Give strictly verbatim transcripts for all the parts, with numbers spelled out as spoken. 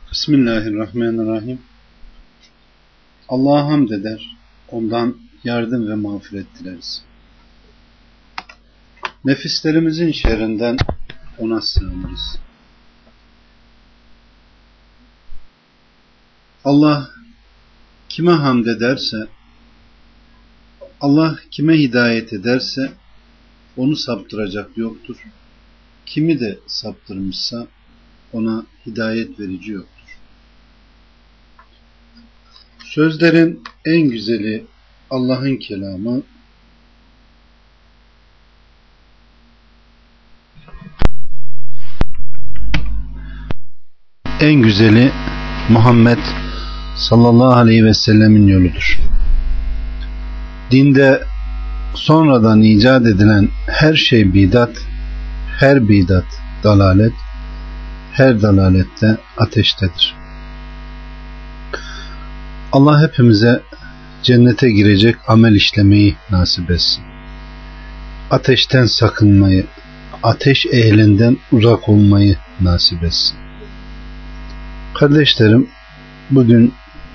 Bismillahirrahmanirrahim. Allah'a hamd eder, ondan yardım ve mağfiret dileriz. Nefislerimizin şerrinden ona sığınırız. Allah kime hamd ederse, Allah kime hidayet ederse onu saptıracak yoktur. Kimi de saptırmışsa ona hidayet verici yoktur. Sözlerin en güzeli Allah'ın kelamı, en güzeli Muhammed sallallahu aleyhi ve sellemin yoludur. Dinde sonradan icat edilen her şey bidat, her bidat dalalet, her dalalette ateştedir. Allah hepimize cennete girecek amel işlemeyi nasip etsin. Ateşten sakınmayı, ateş ehlinden uzak olmayı nasip etsin. Kardeşlerim, bugün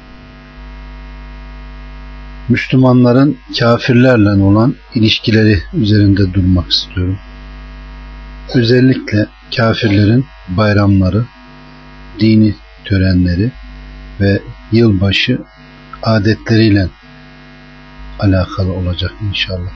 Müslümanların kafirlerle olan ilişkileri üzerinde durmak istiyorum. Özellikle kafirlerin bayramları, dini törenleri ve yılbaşı adetleriyle alakalı olacak inşallah.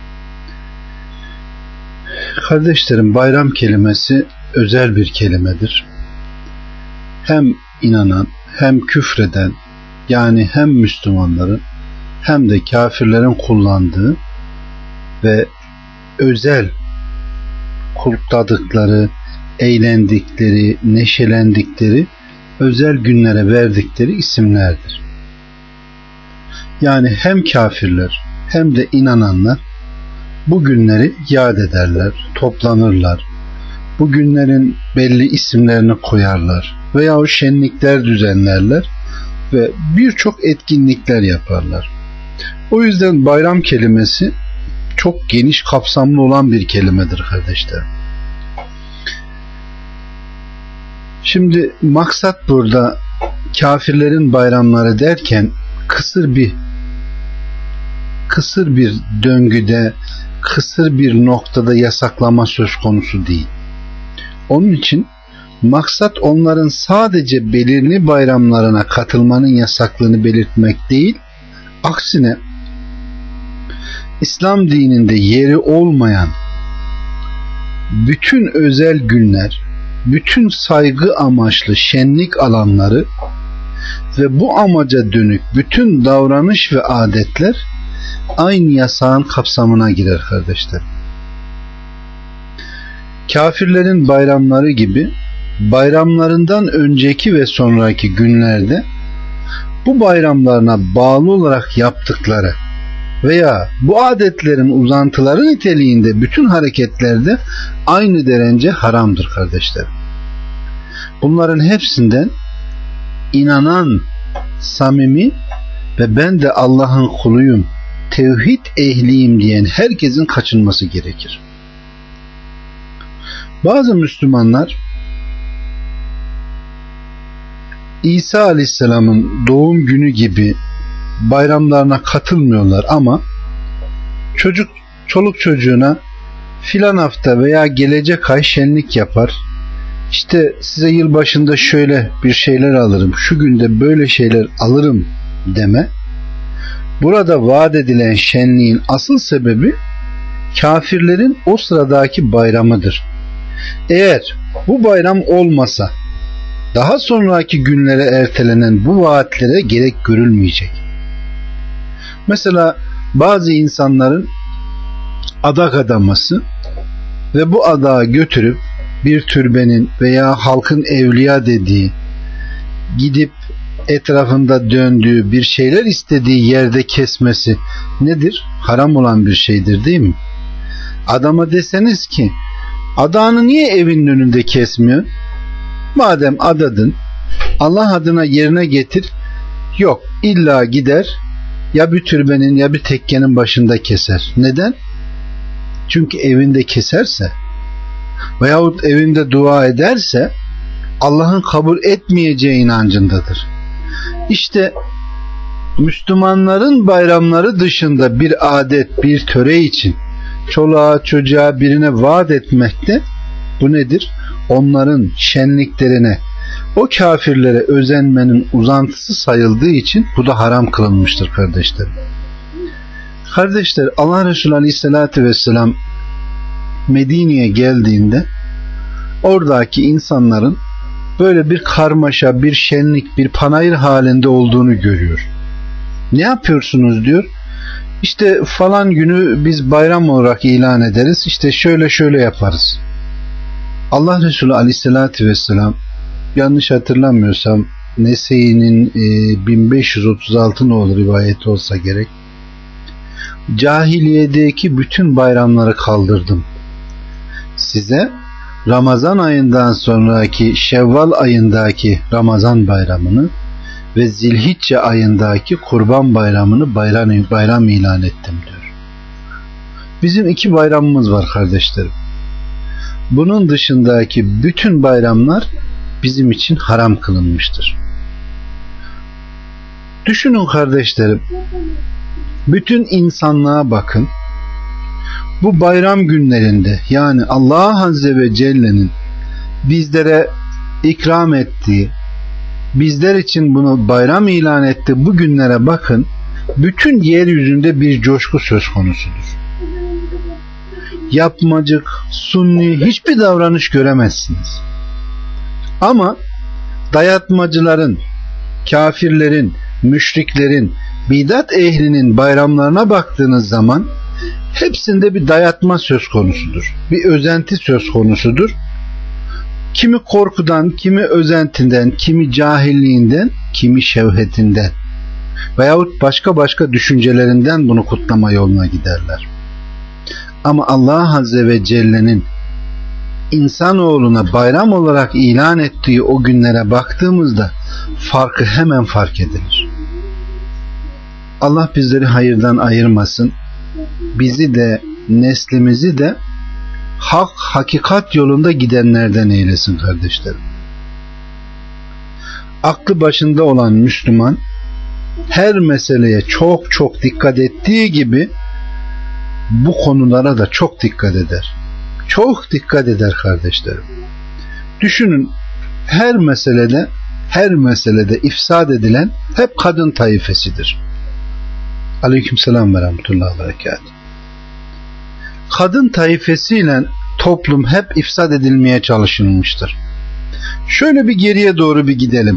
Kardeşlerim, bayram kelimesi özel bir kelimedir. Hem inanan hem küfreden, yani hem Müslümanların hem de kafirlerin kullandığı ve özel kutladıkları, eğlendikleri, neşelendikleri özel günlere verdikleri isimlerdir. Yani hem kafirler hem de inananlar bu günleri yad ederler, toplanırlar. Bu günlerin belli isimlerini koyarlar veya o şenlikler düzenlerler ve birçok etkinlikler yaparlar. O yüzden bayram kelimesi çok geniş kapsamlı olan bir kelimedir kardeşler. Şimdi maksat burada kafirlerin bayramları derken kısır bir kısır bir döngüde, kısır bir noktada yasaklama söz konusu değil. Onun için maksat onların sadece belirli bayramlarına katılmanın yasaklığını belirtmek değil, aksine İslam dininde yeri olmayan bütün özel günler, bütün saygı amaçlı şenlik alanları ve bu amaca dönük bütün davranış ve adetler aynı yasağın kapsamına girer kardeşler. Kafirlerin bayramları gibi bayramlarından önceki ve sonraki günlerde bu bayramlarına bağlı olarak yaptıkları veya bu adetlerin uzantıları niteliğinde bütün hareketlerde aynı derece haramdır kardeşler. Bunların hepsinden inanan, samimi ve ben de Allah'ın kuluyum, tevhid ehliyim diyen herkesin kaçınması gerekir. Bazı Müslümanlar İsa Aleyhisselam'ın doğum günü gibi bayramlarına katılmıyorlar ama çocuk çoluk çocuğuna filan hafta veya gelecek ay şenlik yapar. İşte size yılbaşında şöyle bir şeyler alırım, şu günde böyle şeyler alırım deme. Burada vaat edilen şenliğin asıl sebebi kafirlerin o sıradaki bayramıdır. Eğer bu bayram olmasa daha sonraki günlere ertelenen bu vaatlere gerek görülmeyecek. Mesela bazı insanların adak adaması ve bu adağı götürüp bir türbenin veya halkın evliya dediği, gidip etrafında döndüğü, bir şeyler istediği yerde kesmesi nedir? Haram olan bir şeydir, değil mi? Adama deseniz ki adağını niye evinin önünde kesmiyor? Madem adadın, Allah adına yerine getir. Yok, illa gider ya bir türbenin ya bir tekkenin başında keser. Neden? Çünkü evinde keserse veyahut evinde dua ederse Allah'ın kabul etmeyeceği inancındadır. İşte Müslümanların bayramları dışında bir adet, bir töre için çoluğa çocuğa birine vaat etmekte, bu nedir? Onların şenliklerine, o kafirlere özenmenin uzantısı sayıldığı için bu da haram kılınmıştır kardeşlerim. Kardeşler, Allah Resulü Aleyhisselatü Vesselam Medine'ye geldiğinde oradaki insanların böyle bir karmaşa, bir şenlik, bir panayır halinde olduğunu görüyor. Ne yapıyorsunuz diyor. İşte falan günü biz bayram olarak ilan ederiz. İşte şöyle şöyle yaparız. Allah Resulü Aleyhisselatü Vesselam, yanlış hatırlamıyorsam Nese'nin e, bin beş yüz otuz altı nolu rivayeti olsa gerek, cahiliyedeki bütün bayramları kaldırdım. Size Ramazan ayından sonraki Şevval ayındaki Ramazan bayramını ve Zilhicce ayındaki Kurban bayramını bayram, bayram ilan ettim diyor. Bizim iki bayramımız var kardeşlerim. Bunun dışındaki bütün bayramlar bizim için haram kılınmıştır. Düşünün kardeşlerim, bütün insanlığa bakın. Bu bayram günlerinde, yani Allah Azze ve Celle'nin bizlere ikram ettiği, bizler için bunu bayram ilan etti, bu günlere bakın. Bütün yeryüzünde bir coşku söz konusudur. Yapmacık, sunni hiçbir davranış göremezsiniz. Ama dayatmacıların, kafirlerin, müşriklerin, bidat ehlinin bayramlarına baktığınız zaman hepsinde bir dayatma söz konusudur. Bir özenti söz konusudur. Kimi korkudan, kimi özentinden, kimi cahilliğinden, kimi şevhetinden veyahut başka başka düşüncelerinden bunu kutlama yoluna giderler. Ama Allah Azze ve Celle'nin insanoğluna bayram olarak ilan ettiği o günlere baktığımızda farkı hemen fark edilir. Allah bizleri hayırdan ayırmasın. Bizi de neslimizi de hak, hakikat yolunda gidenlerden eylesin kardeşlerim. Aklı başında olan Müslüman her meseleye çok çok dikkat ettiği gibi bu konulara da çok dikkat eder. Çok dikkat eder kardeşlerim. Düşünün, her meselede her meselede ifsad edilen hep kadın taifesidir. Aleykümselam ve rahmetullahi ve berekatuhu. Kadın taifesiyle toplum hep ifsad edilmeye çalışılmıştır. Şöyle bir geriye doğru bir gidelim.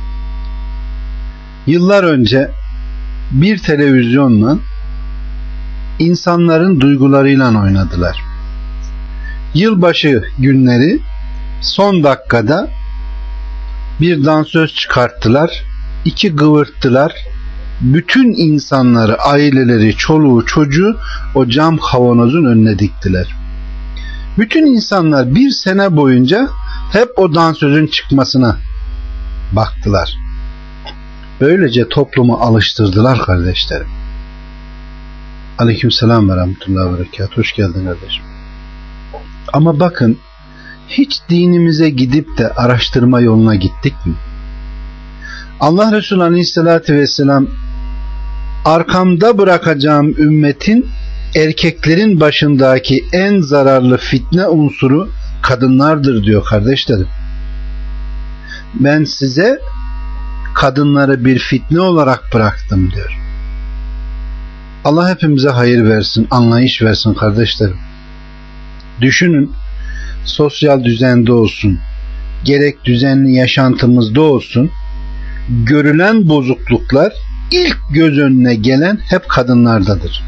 Yıllar önce bir televizyonla insanların duygularıyla oynadılar. Yılbaşı günleri son dakikada bir dansöz çıkarttılar, iki gıvırttılar, bütün insanları, aileleri, çoluğu, çocuğu o cam kavanozun önüne diktiler. Bütün insanlar bir sene boyunca hep o dansözün çıkmasına baktılar. Böylece toplumu alıştırdılar kardeşlerim. Aleykümselam ve rahmetullahi ve berekatuhu. Hoş geldin kardeşim. Ama bakın, hiç dinimize gidip de araştırma yoluna gittik mi? Allah Resulü Aleyhisselatü Vesselam, arkamda bırakacağım ümmetin erkeklerin başındaki en zararlı fitne unsuru kadınlardır diyor kardeşlerim. Ben size kadınları bir fitne olarak bıraktım diyor. Allah hepimize hayır versin, anlayış versin kardeşlerim. Düşünün, sosyal düzende olsun, gerek düzenli yaşantımızda olsun, görülen bozukluklar ilk göz önüne gelen hep kadınlardadır.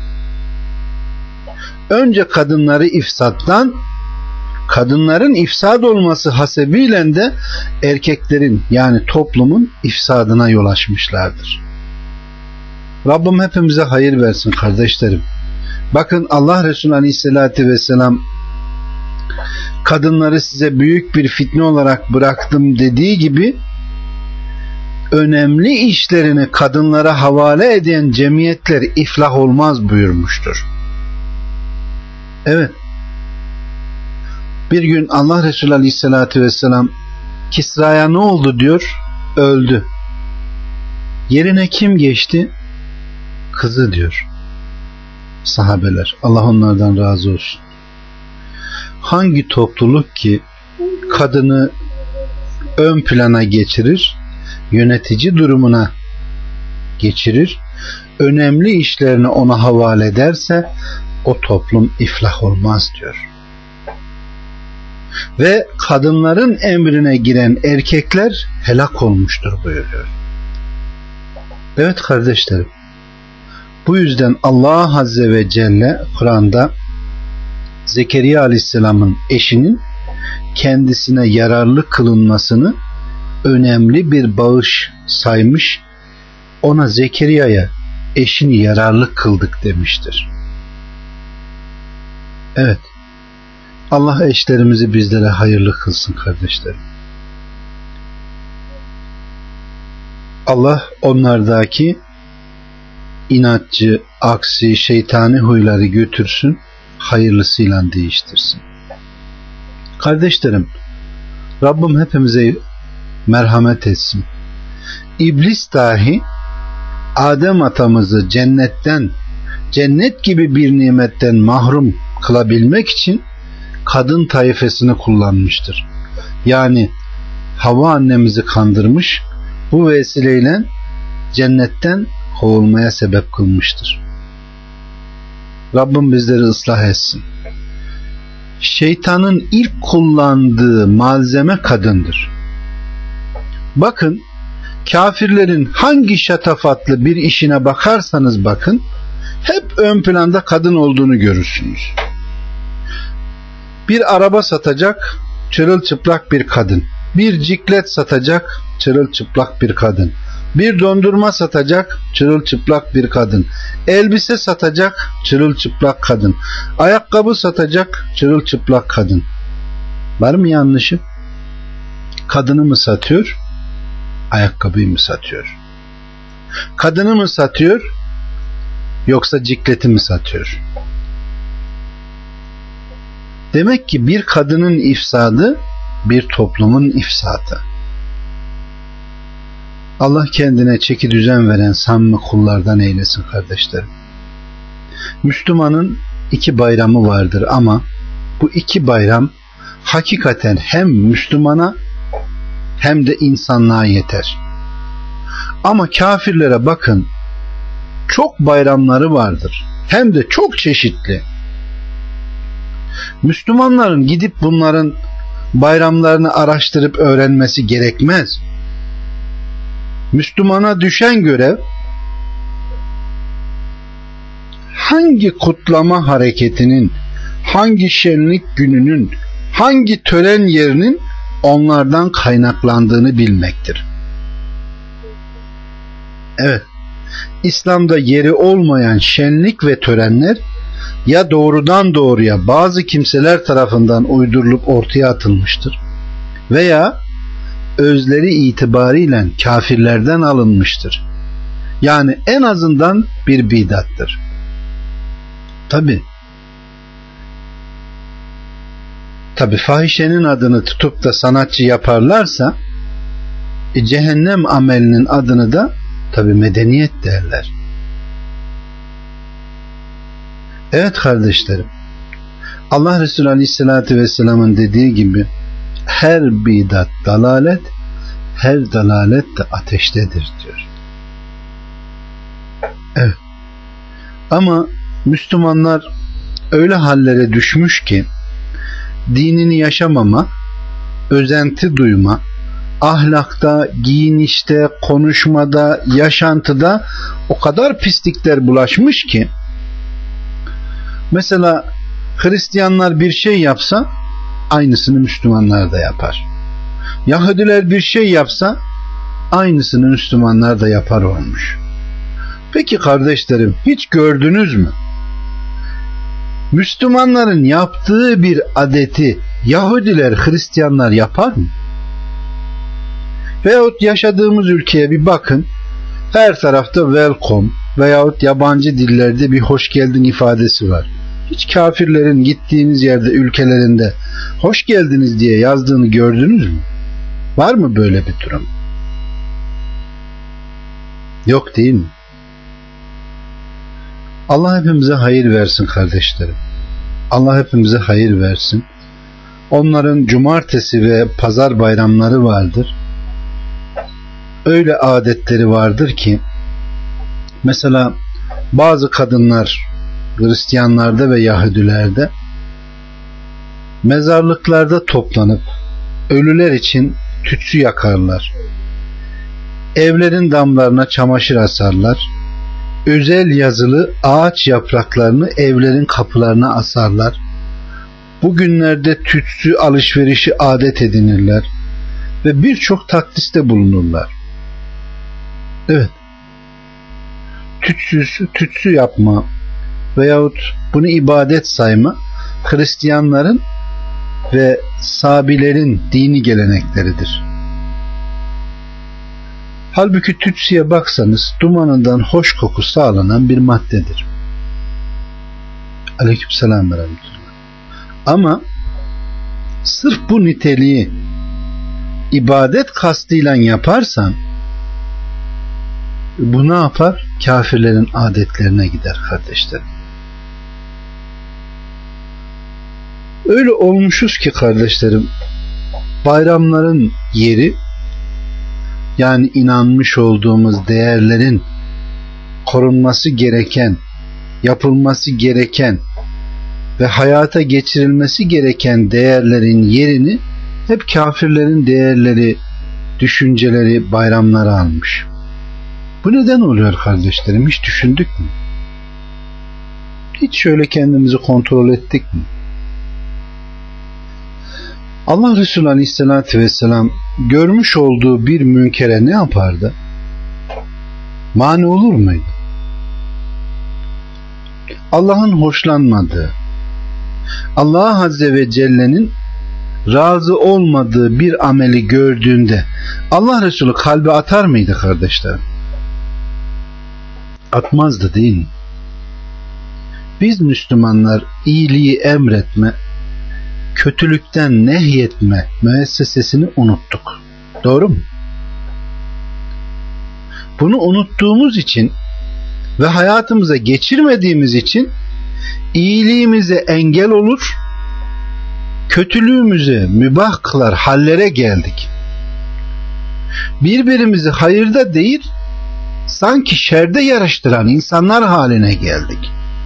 Önce kadınları ifsattan, kadınların ifsad olması hasebiyle de erkeklerin, yani toplumun ifsadına yol açmışlardır. Rabbim hepimize hayır versin kardeşlerim. Bakın, Allah Resulü Aleyhisselatü Vesselam kadınları size büyük bir fitne olarak bıraktım dediği gibi, önemli işlerini kadınlara havale eden cemiyetler iflah olmaz buyurmuştur. Evet. Bir gün Allah Resulü Aleyhisselatü Vesselam Kisra'ya ne oldu diyor? Öldü. Yerine kim geçti? Kızı diyor. Sahabeler. Allah onlardan razı olsun. Hangi topluluk ki kadını ön plana geçirir, yönetici durumuna geçirir, önemli işlerini ona havale ederse o toplum iflah olmaz diyor. Ve kadınların emrine giren erkekler helak olmuştur buyuruyor. Evet kardeşlerim, bu yüzden Allah Azze ve Celle Kur'an'da Zekeriya Aleyhisselam'ın eşinin kendisine yararlı kılınmasını önemli bir bağış saymış, ona Zekeriya'ya eşini yararlı kıldık demiştir. Evet, Allah eşlerimizi bizlere hayırlı kılsın kardeşlerim. Allah onlardaki inatçı, aksi, şeytani huyları götürsün, hayırlısıyla değiştirsin. Kardeşlerim, Rabbim hepimize merhamet etsin. İblis dahi Adem atamızı cennetten, cennet gibi bir nimetten mahrum kılabilmek için kadın taifesini kullanmıştır. Yani Havva annemizi kandırmış, bu vesileyle cennetten kovulmaya sebep kılmıştır. Rabbim bizleri ıslah etsin. Şeytanın ilk kullandığı malzeme kadındır. Bakın, kafirlerin hangi şatafatlı bir işine bakarsanız bakın, hep ön planda kadın olduğunu görürsünüz. Bir araba satacak, çırılçıplak bir kadın. Bir ciklet satacak, çırılçıplak bir kadın. Bir dondurma satacak, çırılçıplak bir kadın. Elbise satacak, çırılçıplak kadın. Ayakkabı satacak, çırılçıplak kadın. Var mı yanlışı? Kadını mı satıyor, ayakkabıyı mı satıyor? Kadını mı satıyor, yoksa cikleti mi satıyor? Demek ki bir kadının ifsadı bir toplumun ifsadı. Allah kendine çeki düzen veren samimi kullardan eylesin kardeşlerim. Müslümanın iki bayramı vardır ama bu iki bayram hakikaten hem Müslümana hem de insanlığa yeter. Ama kafirlere bakın, çok bayramları vardır. Hem de çok çeşitli. Müslümanların gidip bunların bayramlarını araştırıp öğrenmesi gerekmez. Müslümana düşen görev, hangi kutlama hareketinin, hangi şenlik gününün, hangi tören yerinin onlardan kaynaklandığını bilmektir. Evet, İslam'da yeri olmayan şenlik ve törenler ya doğrudan doğruya bazı kimseler tarafından uydurulup ortaya atılmıştır veya özleri itibariyle kafirlerden alınmıştır. Yani en azından bir bidattır. Tabi tabi fahişenin adını tutup da sanatçı yaparlarsa e, cehennem amelinin adını da tabi medeniyet derler. Evet kardeşlerim, Allah Resulü Aleyhisselatü Vesselam'ın dediği gibi her bidat dalalet, her dalalet de ateştedir diyor. Evet. Ama Müslümanlar öyle hallere düşmüş ki dinini yaşamama, özenti duyma, ahlakta, giyinişte, konuşmada, yaşantıda o kadar pislikler bulaşmış ki mesela Hristiyanlar bir şey yapsa aynısını Müslümanlar da yapar. Yahudiler bir şey yapsa aynısını Müslümanlar da yapar olmuş. Peki kardeşlerim, hiç gördünüz mü? Müslümanların yaptığı bir adeti Yahudiler, Hristiyanlar yapar mı? Veyahut yaşadığımız ülkeye bir bakın, her tarafta welcome veyahut yabancı dillerde bir hoş geldin ifadesi var. Hiç kafirlerin gittiğiniz yerde, ülkelerinde hoş geldiniz diye yazdığını gördünüz mü? Var mı böyle bir durum? Yok değil mi? Allah hepimize hayır versin kardeşlerim. Allah hepimize hayır versin. Onların cumartesi ve pazar bayramları vardır. Öyle adetleri vardır ki, mesela bazı kadınlar Hristiyanlarda ve Yahudilerde mezarlıklarda toplanıp ölüler için tütsü yakarlar. Evlerin damlarına çamaşır asarlar. Özel yazılı ağaç yapraklarını evlerin kapılarına asarlar. Bugünlerde tütsü alışverişi adet edinirler ve birçok takliste bulunurlar. Evet, tütsü, tütsü yapma veyahut bunu ibadet sayma Hristiyanların ve Sabilerin dini gelenekleridir. Halbuki tütsüye baksanız dumanından hoş koku sağlanan bir maddedir. Aleykümselam ve rahmetullah. Ama sırf bu niteliği ibadet kastıyla yaparsan bu ne yapar? Kafirlerin adetlerine gider kardeşlerim. Öyle olmuşuz ki kardeşlerim, bayramların yeri, yani inanmış olduğumuz değerlerin korunması gereken, yapılması gereken ve hayata geçirilmesi gereken değerlerin yerini hep kafirlerin değerleri, düşünceleri, bayramları almış. Bu neden oluyor kardeşlerim? Hiç düşündük mü? Hiç şöyle kendimizi kontrol ettik mi? Allah Resulü Aleyhisselatü Vesselam görmüş olduğu bir münkere ne yapardı? Mani olur muydu? Allah'ın hoşlanmadığı, Allah Azze ve Celle'nin razı olmadığı bir ameli gördüğünde Allah Resulü kalbe atar mıydı kardeşlerim? Atmazdı değil mi? Biz Müslümanlar iyiliği emretme, kötülükten nehyetme müessesesini unuttuk. Doğru mu? Bunu unuttuğumuz için ve hayatımıza geçirmediğimiz için iyiliğimize engel olur, kötülüğümüzü mübah kılar hallere geldik. Birbirimizi hayırda değil, sanki şerde yarıştıran insanlar haline geldik.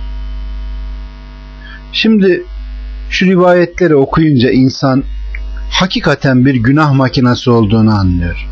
Şimdi şu rivayetleri okuyunca insan hakikaten bir günah makinesi olduğunu anlıyor.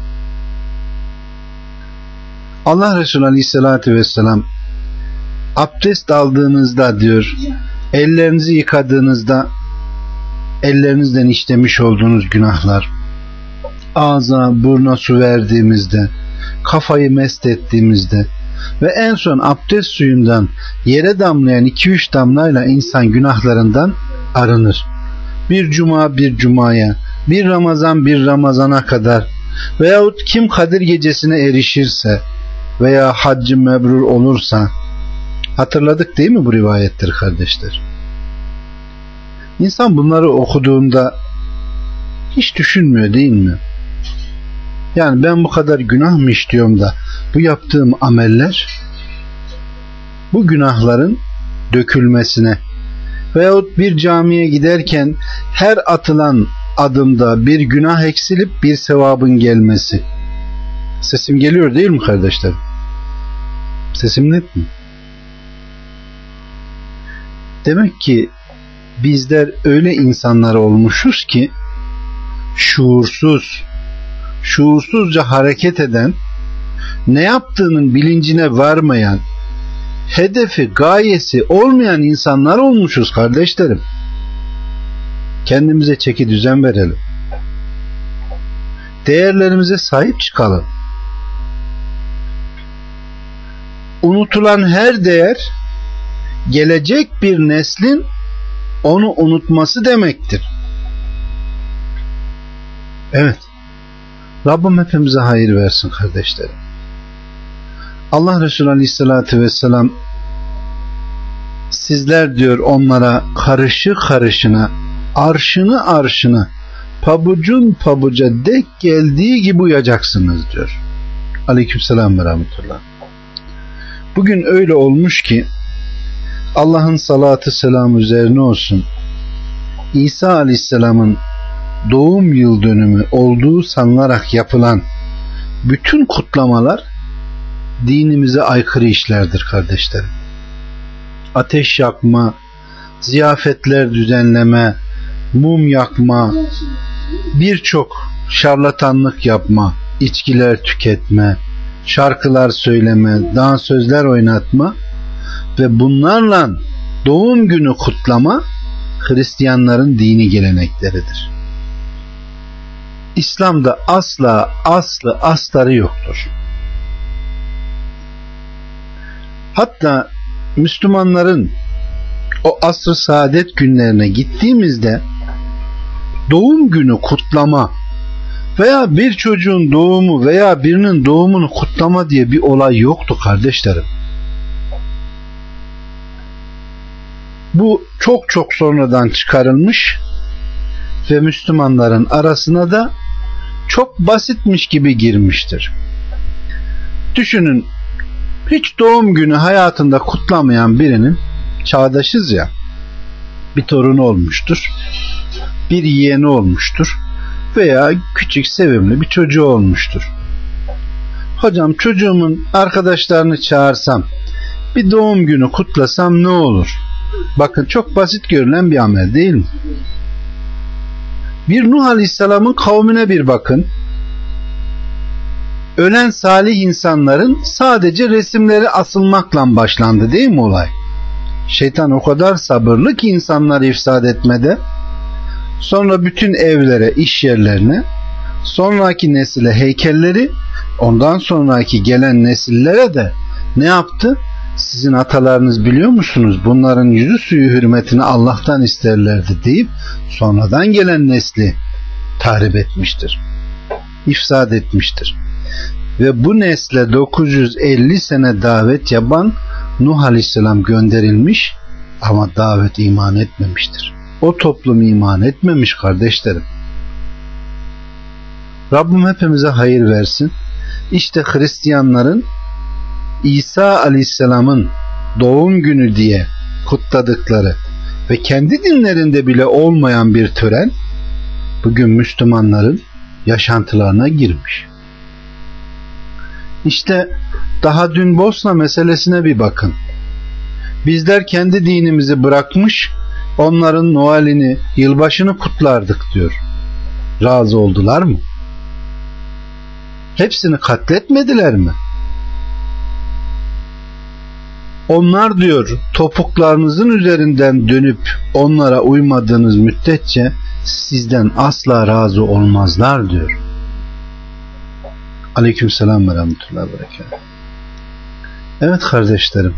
Allah Resulü Aleyhisselatü Vesselam abdest aldığınızda diyor, ellerinizi yıkadığınızda ellerinizden işlemiş olduğunuz günahlar, ağza buruna su verdiğimizde, kafayı mest ettiğimizde ve en son abdest suyundan yere damlayan iki üç damlayla insan günahlarından arınır. Bir cuma bir cumaya, bir Ramazan bir Ramazana kadar veyahut kim Kadir gecesine erişirse veya haccı mebrur olursa, hatırladık değil mi bu rivayetleri kardeşler? İnsan bunları okuduğunda hiç düşünmüyor değil mi? Yani ben bu kadar günah mı işliyorum da bu yaptığım ameller bu günahların dökülmesine veyahut bir camiye giderken her atılan adımda bir günah eksilip bir sevabın gelmesi. Sesim geliyor değil mi kardeşler? Sesim net mi? Demek ki bizler öyle insanlar olmuşuz ki şuursuz, şuursuzca hareket eden, ne yaptığının bilincine varmayan, hedefi, gayesi olmayan insanlar olmuşuz kardeşlerim. Kendimize çeki düzen verelim. Değerlerimize sahip çıkalım. Unutulan her değer, gelecek bir neslin onu unutması demektir. Evet. Rabbim hepimize hayır versin kardeşlerim. Allah Resulü Aleyhisselatü Vesselam sizler diyor onlara karışı karışına, arşını arşına pabucun pabuca denk geldiği gibi uyacaksınız diyor. Aleykümselam ve rahmetullah. Bugün öyle olmuş ki Allah'ın salatı selamı üzerine olsun, İsa Aleyhisselam'ın doğum yıl dönümü olduğu sanılarak yapılan bütün kutlamalar dinimize aykırı işlerdir kardeşlerim. Ateş yakma, ziyafetler düzenleme, mum yakma, birçok şarlatanlık yapma, içkiler tüketme, şarkılar söyleme, dansözler oynatma ve bunlarla doğum günü kutlama Hristiyanların dini gelenekleridir. İslam'da asla aslı astarı yoktur. Hatta Müslümanların o asr-ı saadet günlerine gittiğimizde doğum günü kutlama veya bir çocuğun doğumu veya birinin doğumunu kutlama diye bir olay yoktu kardeşlerim. Bu çok çok sonradan çıkarılmış ve Müslümanların arasına da çok basitmiş gibi girmiştir. Düşünün, hiç doğum günü hayatında kutlamayan birinin, çağdaşız ya, bir torunu olmuştur, bir yeğeni olmuştur veya küçük sevimli bir çocuğu olmuştur. Hocam, çocuğumun arkadaşlarını çağırsam, bir doğum günü kutlasam ne olur? Bakın, çok basit görülen bir amel değil mi? Bir Nuh Aleyhisselam'ın kavmine bir bakın. Ölen salih insanların sadece resimleri asılmakla başlandı değil mi olay? Şeytan o kadar sabırlı ki insanları ifsad etmede. Sonra bütün evlere, iş yerlerine, sonraki nesile heykelleri, ondan sonraki gelen nesillere de ne yaptı? Sizin atalarınız biliyor musunuz? Bunların yüzü suyu hürmetini Allah'tan isterlerdi deyip sonradan gelen nesli tahrip etmiştir. İfsad etmiştir. Ve bu nesle dokuz yüz elli sene davet yapan Nuh Aleyhisselam gönderilmiş ama davet iman etmemiştir. O toplum iman etmemiş kardeşlerim. Rabbim hepimize hayır versin. İşte Hristiyanların İsa Aleyhisselam'ın doğum günü diye kutladıkları ve kendi dinlerinde bile olmayan bir tören bugün Müslümanların yaşantılarına girmiş. İşte daha dün Bosna meselesine bir bakın. Bizler kendi dinimizi bırakmış, onların Noel'ini, yılbaşını kutlardık diyor. Razı oldular mı? Hepsini katletmediler mi? Onlar diyor, topuklarınızın üzerinden dönüp onlara uymadığınız müddetçe sizden asla razı olmazlar diyor. Aleykümselam ve rahmetullahi ve berekatuhu. Evet kardeşlerim,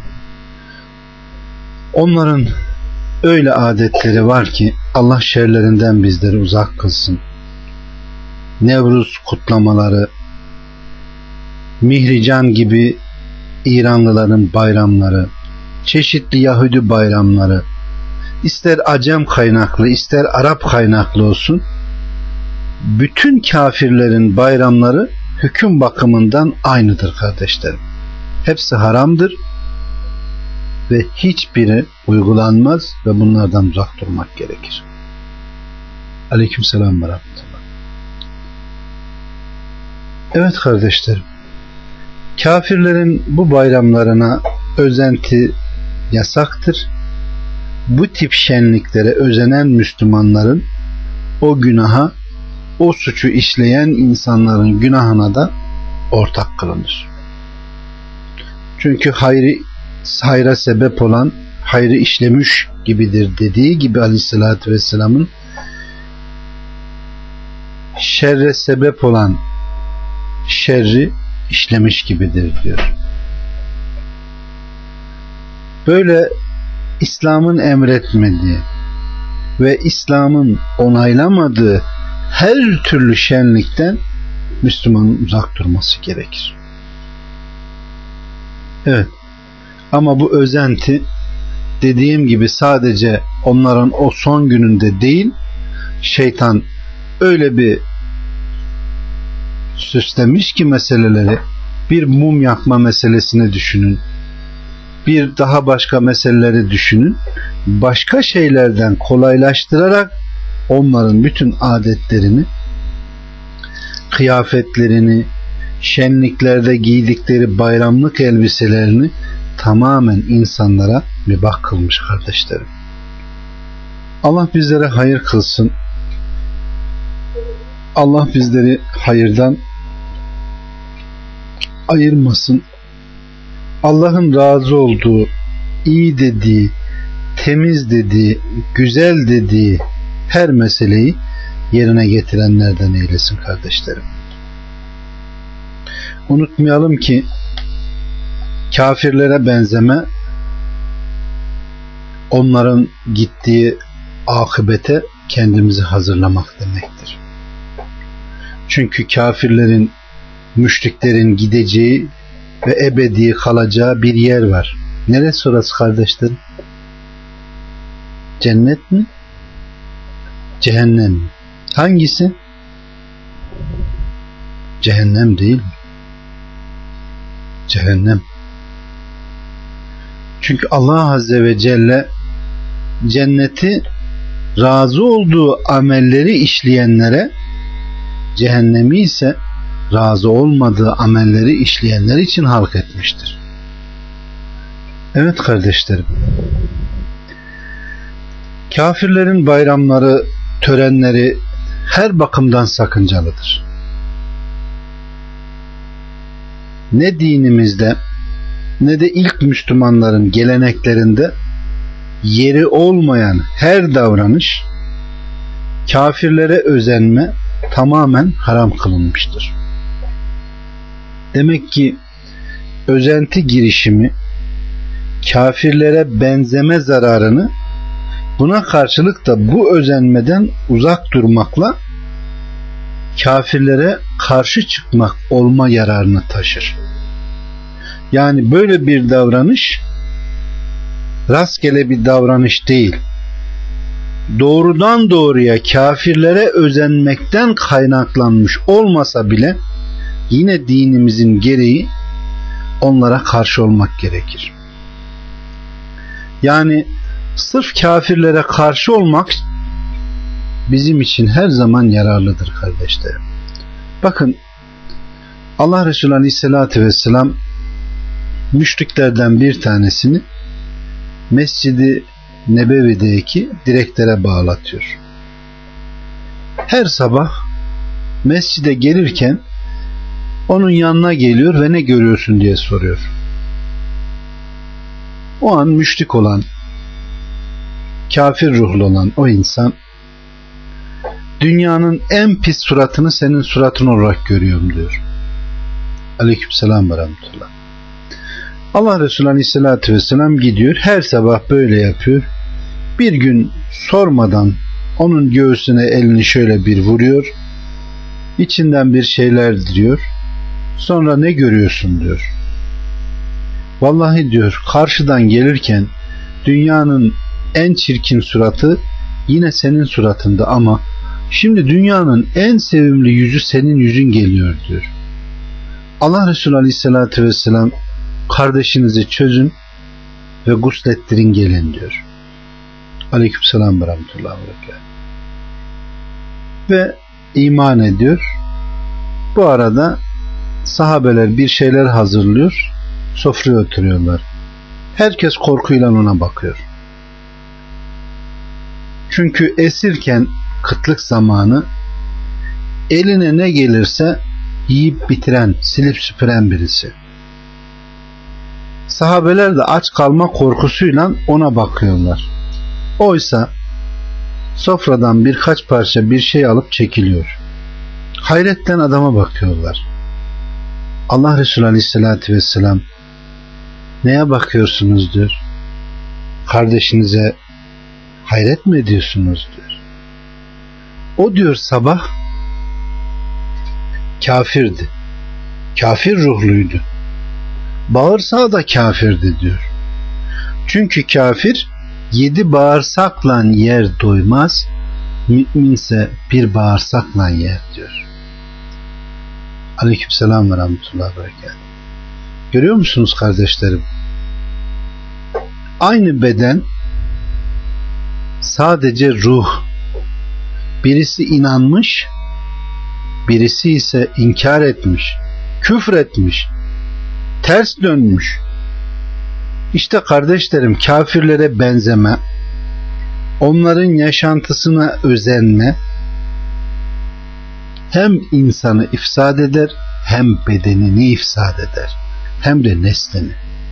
onların öyle adetleri var ki Allah şerlerinden bizleri uzak kılsın. Nevruz kutlamaları, Mihrican gibi İranlıların bayramları, çeşitli Yahudi bayramları, ister Acem kaynaklı ister Arap kaynaklı olsun, bütün kafirlerin bayramları hüküm bakımından aynıdır kardeşlerim. Hepsi haramdır ve hiçbiri uygulanmaz ve bunlardan uzak durmak gerekir. Aleykümselam ve rahmetullah. Evet kardeşlerim, kafirlerin bu bayramlarına özenti yasaktır. Bu tip şenliklere özenen Müslümanların o günaha, o suçu işleyen insanların günahına da ortak kılınır. Çünkü hayrı, hayra sebep olan hayrı işlemiş gibidir dediği gibi Aleyhisselatü Vesselam'ın, şerre sebep olan şerri işlemiş gibidir diyor. Böyle İslam'ın emretmediği ve İslam'ın onaylamadığı her türlü şenlikten Müslümanın uzak durması gerekir. Evet. Ama bu özenti dediğim gibi sadece onların o son gününde değil, şeytan öyle bir süslemiş ki meseleleri, bir mum yakma meselesini düşünün, bir daha başka meseleleri düşünün, başka şeylerden kolaylaştırarak onların bütün adetlerini, kıyafetlerini, şenliklerde giydikleri bayramlık elbiselerini tamamen insanlara mübah kılmış kardeşlerim. Allah bizlere hayır kılsın. Allah bizleri hayırdan ayırmasın. Allah'ın razı olduğu, iyi dediği, temiz dediği, güzel dediği her meseleyi yerine getirenlerden eylesin kardeşlerim. Unutmayalım ki kafirlere benzeme onların gittiği akıbete kendimizi hazırlamak demektir. Çünkü kafirlerin, müşriklerin gideceği ve ebedi kalacağı bir yer var. Neresi orası kardeşlerim? Cennet mi? Cehennem mi? Hangisi? Cehennem değil mi? Cehennem. Çünkü Allah Azze ve Celle cenneti razı olduğu amelleri işleyenlere, cehennemi ise razı olmadığı amelleri işleyenler için halk etmiştir. Evet kardeşlerim, kafirlerin bayramları, törenleri her bakımdan sakıncalıdır. Ne dinimizde ne de ilk Müslümanların geleneklerinde yeri olmayan her davranış, kafirlere özenme tamamen haram kılınmıştır. Demek ki özenti girişimi, kafirlere benzeme zararını, buna karşılık da bu özenmeden uzak durmakla kafirlere karşı çıkmak olma yararını taşır. Yani böyle bir davranış rastgele bir davranış değil. Doğrudan doğruya kafirlere özenmekten kaynaklanmış olmasa bile yine dinimizin gereği onlara karşı olmak gerekir. Yani sırf kafirlere karşı olmak bizim için her zaman yararlıdır kardeşlerim. Bakın, Allah Resulü Aleyhisselatü Vesselam müşriklerden bir tanesini Mescid-i Nebevi'deki direklere bağlatıyor. Her sabah mescide gelirken onun yanına geliyor ve ne görüyorsun diye soruyor. O an müşrik olan, kafir ruhlu olan o insan, dünyanın en pis suratını senin suratın olarak görüyorum diyor. Aleykümselam ve rahmetullah. Allah Resulü Aleyhisselatü Vesselam gidiyor, her sabah böyle yapıyor. Bir gün sormadan onun göğsüne elini şöyle bir vuruyor, içinden bir şeyler diyor. Sonra ne görüyorsun diyor. Vallahi diyor, karşıdan gelirken dünyanın en çirkin suratı yine senin suratında, ama şimdi dünyanın en sevimli yüzü senin yüzün geliyor diyor. Allah Resulü Aleyhisselatü Vesselam, kardeşinizi çözün ve guslettirin gelin diyor. Aleykümselam ve rahmetullahi ve berekatuhu. Ve iman ediyor. Bu arada sahabeler bir şeyler hazırlıyor, sofraya oturuyorlar. Herkes korkuyla ona bakıyor. Çünkü esirken, kıtlık zamanı, eline ne gelirse yiyip bitiren, silip süpüren birisi. Sahabeler de aç kalma korkusuyla ona bakıyorlar. Oysa sofradan birkaç parça bir şey alıp çekiliyor. Hayretten adama bakıyorlar. Allah Resulü Aleyhisselatü Vesselam, neye bakıyorsunuz diyor. Kardeşinize hayret mi ediyorsunuz diyor. O diyor sabah kafirdi. Kafir ruhluydu. Bağırsağı da kafirdi diyor. Çünkü kafir yedi bağırsakla yer doymaz, müminse bir bağırsakla yer diyor. Aleykümselam ve rahmetullahi ve berekatuhu. Görüyor musunuz kardeşlerim? Aynı beden, sadece ruh. Birisi inanmış, birisi ise inkar etmiş, küfretmiş, ters dönmüş. İşte kardeşlerim, kafirlere benzeme, onların yaşantısına özenme hem insanı ifsad eder, hem bedenini ifsad eder, hem de neslini.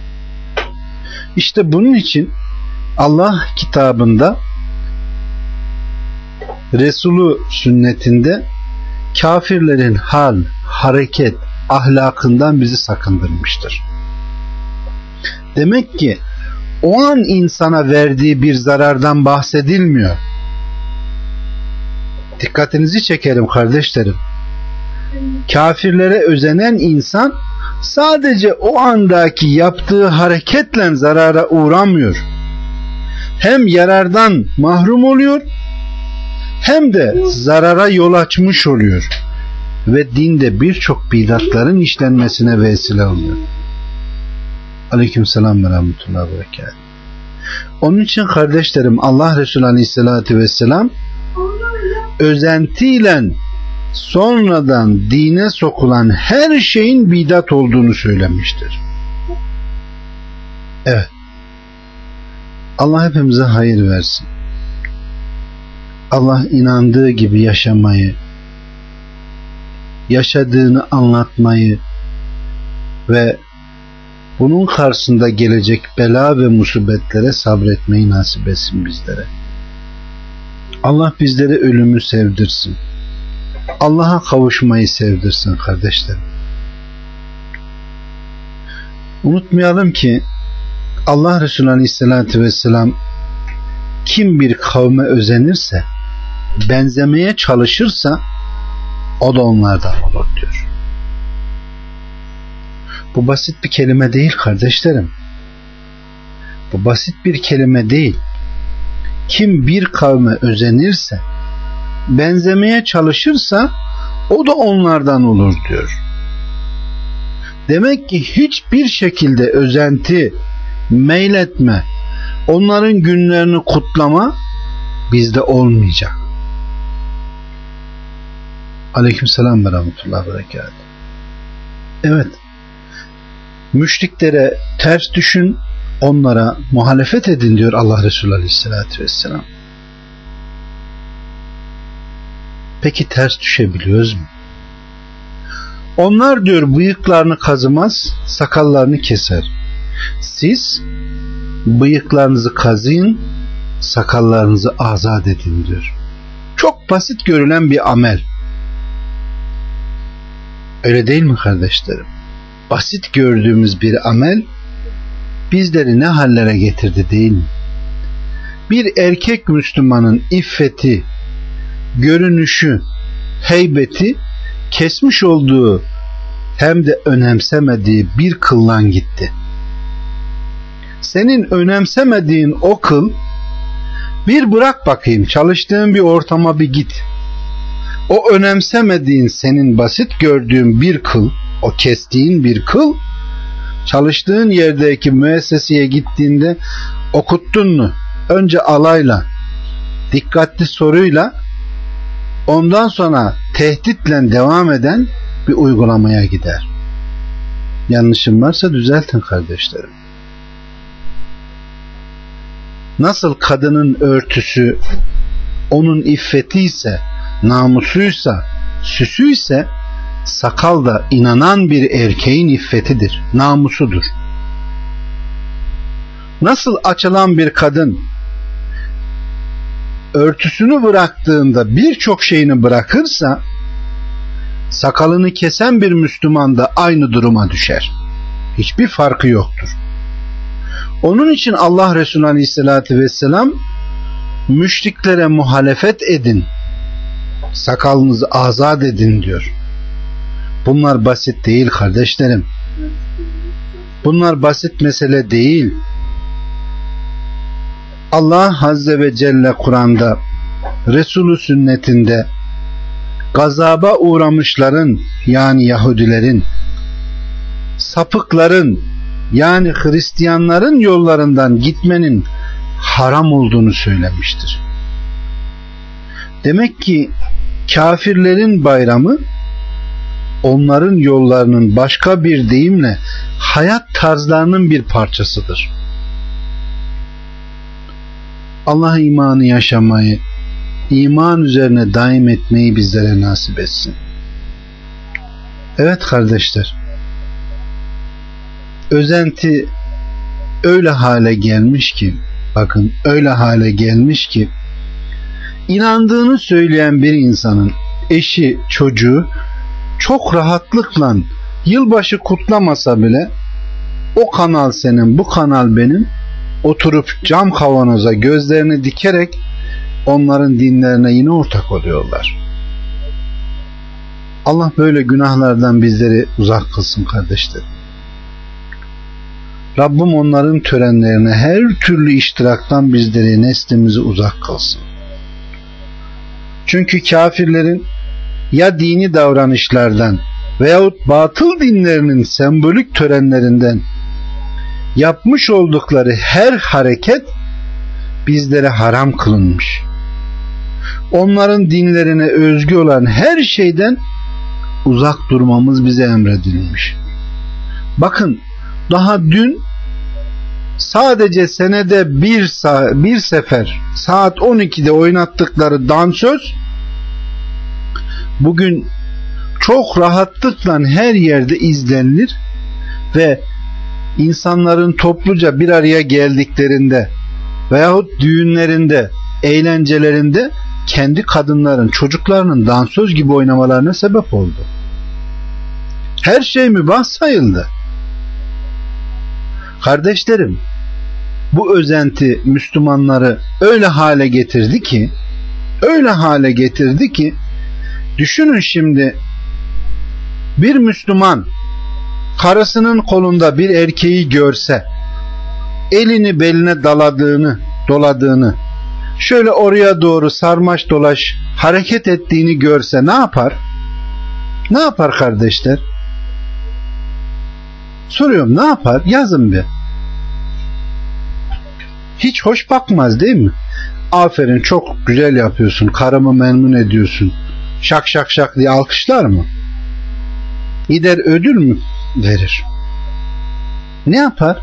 İşte bunun için Allah kitabında, Resulü sünnetinde kafirlerin hal, hareket, ahlakından bizi sakındırmıştır. Demek ki o an insana verdiği bir zarardan bahsedilmiyor. Dikkatinizi çekerim kardeşlerim. Kafirlere özenen insan sadece o andaki yaptığı hareketle zarara uğramıyor. Hem yarardan mahrum oluyor, hem de zarara yol açmış oluyor ve dinde birçok bidatların işlenmesine vesile oluyor. Aleykümselam ve rahmetullahi ve berekatuhu. Onun için kardeşlerim, Allah Resulü Aleyhisselatü Vesselam özentiyle sonradan dine sokulan her şeyin bidat olduğunu söylemiştir. Evet. Allah hepimize hayır versin. Allah inandığı gibi yaşamayı, yaşadığını anlatmayı ve bunun karşısında gelecek bela ve musibetlere sabretmeyi nasip etsin bizlere. Allah bizlere ölümü sevdirsin. Allah'a kavuşmayı sevdirsin kardeşlerim. Unutmayalım ki Allah Resulü Aleyhisselatü Vesselam kim bir kavme özenirse, benzemeye çalışırsa o da onlardan olur diyor. Bu basit bir kelime değil kardeşlerim. Bu basit bir kelime değil. Kim bir kavme özenirse, benzemeye çalışırsa o da onlardan olur diyor. Demek ki hiçbir şekilde özenti, meyletme, onların günlerini kutlama bizde olmayacak. Aleykümselam ve rahmetullahi ve berekatuhu. Evet. Müşriklere ters düşün, onlara muhalefet edin diyor Allah Resulü Aleyhisselatü Vesselam. Peki ters düşebiliyoruz mu? Onlar diyor bıyıklarını kazımaz, sakallarını keser. Siz bıyıklarınızı kazıyın, sakallarınızı azat edin diyor. Çok basit görülen bir amel. Öyle değil mi kardeşlerim? Basit gördüğümüz bir amel bizleri ne hallere getirdi değil mi? Bir erkek Müslümanın iffeti, görünüşü, heybeti kesmiş olduğu hem de önemsemediği bir kıllan gitti. Senin önemsemediğin o kıl, bir bırak bakayım, çalıştığın bir ortama bir git. O önemsemediğin, senin basit gördüğün bir kıl, o kestiğin bir kıl, çalıştığın yerdeki müesseseye gittiğinde okuttun mu? Önce alayla, dikkatli soruyla, ondan sonra tehditle devam eden bir uygulamaya gider. Yanlışım varsa düzeltin kardeşlerim. Nasıl kadının örtüsü onun iffetiyse, namusuysa, süsüyse, sakal da inanan bir erkeğin iffetidir, namusudur. Nasıl açılan bir kadın örtüsünü bıraktığında birçok şeyini bırakırsa, sakalını kesen bir Müslüman da aynı duruma düşer. Hiçbir farkı yoktur. Onun için Allah Resulü Aleyhisselatü Vesselam müşriklere muhalefet edin, sakalınızı azat edin diyor. Bunlar basit değil kardeşlerim. Bunlar basit mesele değil. Allah Azze ve Celle Kur'an'da Resulü sünnetinde gazaba uğramışların yani Yahudilerin, sapıkların yani Hristiyanların yollarından gitmenin haram olduğunu söylemiştir. Demek ki kafirlerin bayramı onların yollarının, başka bir deyimle hayat tarzlarının bir parçasıdır. Allah imanı yaşamayı, iman üzerine daim etmeyi bizlere nasip etsin. Evet kardeşler, özenti öyle hale gelmiş ki, bakın öyle hale gelmiş ki, inandığını söyleyen bir insanın eşi, çocuğu çok rahatlıkla yılbaşı kutlamasa bile o kanal senin, bu kanal benim, oturup cam kavanoza gözlerini dikerek onların dinlerine yine ortak oluyorlar. Allah böyle günahlardan bizleri uzak kılsın kardeşlerim. Rabbim onların törenlerine, her türlü iştiraktan bizleri, neslimizi uzak kılsın. Çünkü kafirlerin ya dini davranışlardan veyahut batıl dinlerinin sembolik törenlerinden yapmış oldukları her hareket bizlere haram kılınmış. Onların dinlerine özgü olan her şeyden uzak durmamız bize emredilmiş. Bakın, daha dün sadece senede bir, bir sefer saat on ikide oynattıkları dansöz bugün çok rahatlıkla her yerde izlenilir ve insanların topluca bir araya geldiklerinde veyahut düğünlerinde, eğlencelerinde kendi kadınların, çocuklarının dansöz gibi oynamalarına sebep oldu. Her şey mübah sayıldı. Kardeşlerim, bu özenti Müslümanları öyle hale getirdi ki, öyle hale getirdi ki, düşünün şimdi, bir Müslüman karısının kolunda bir erkeği görse, elini beline daladığını, doladığını, şöyle oraya doğru sarmaş dolaş hareket ettiğini görse ne yapar? Ne yapar kardeşler? Soruyorum, ne yapar? Yazın bir. Hiç hoş bakmaz değil mi? Aferin, çok güzel yapıyorsun, karımı memnun ediyorsun, şak şak şak diye alkışlar mı? Gider ödül mü verir? Ne yapar?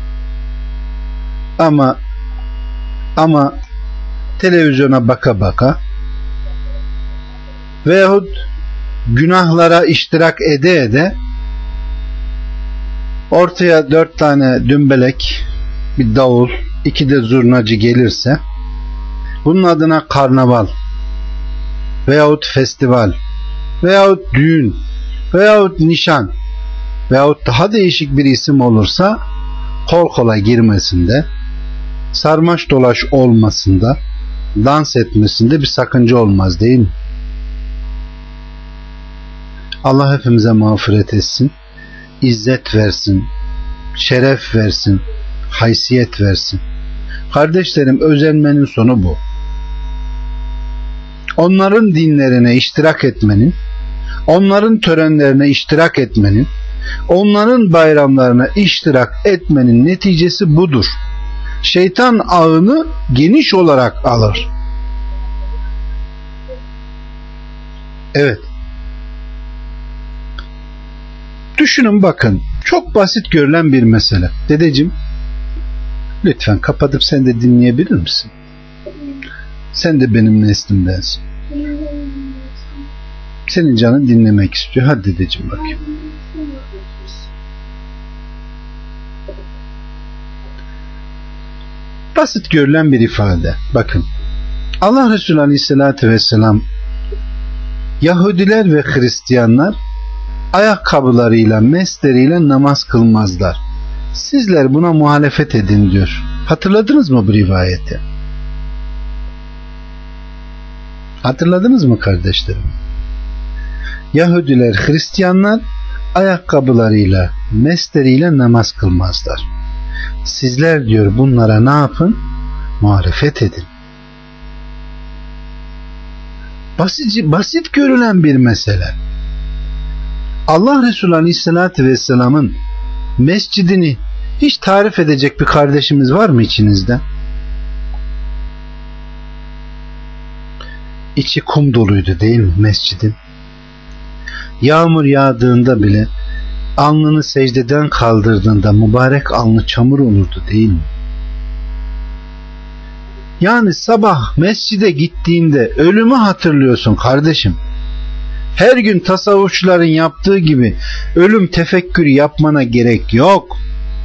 Ama ama televizyona baka baka veyahut günahlara iştirak ede ede ortaya dört tane dümbelek, bir davul, iki de zurnacı gelirse bunun adına karnaval veyahut festival veyahut düğün veyahut nişan veyahut daha değişik bir isim olursa kol kola girmesinde, sarmaş dolaş olmasında, dans etmesinde bir sakınca olmaz değil mi? Allah hepimize mağfiret etsin, izzet versin, şeref versin, haysiyet versin. Kardeşlerim, özenmenin sonu bu. Onların dinlerine iştirak etmenin, onların törenlerine iştirak etmenin, onların bayramlarına iştirak etmenin neticesi budur. Şeytan ağını geniş olarak alır. Evet. Düşünün bakın, çok basit görülen bir mesele. Dedeciğim, lütfen kapatıp sen de dinleyebilir misin? Sen de benim neslimdensin. Senin canın dinlemek istiyor. Hadi dedeciğim bakayım. Basit görülen bir ifade. Bakın, Allah Resulü Aleyhisselatü Vesselam, Yahudiler ve Hristiyanlar ayakkabılarıyla, mesleriyle namaz kılmazlar. Sizler buna muhalefet edin diyor. Hatırladınız mı bu rivayeti? Hatırladınız mı kardeşlerim? Yahudiler, Hristiyanlar ayakkabılarıyla, mesleriyle namaz kılmazlar. Sizler diyor bunlara ne yapın? Muhalefet edin. Basit, basit görülen bir mesele. Allah Resulü Aleyhisselatü Vesselam'ın mescidini hiç tarif edecek bir kardeşimiz var mı içinizde? İçi kum doluydu değil mi mescidin? Yağmur yağdığında bile alnını secdeden kaldırdığında mübarek alnı çamur olurdu değil mi? Yani sabah mescide gittiğinde ölümü hatırlıyorsun kardeşim. Her gün tasavvufçuların yaptığı gibi ölüm tefekkürü yapmana gerek yok.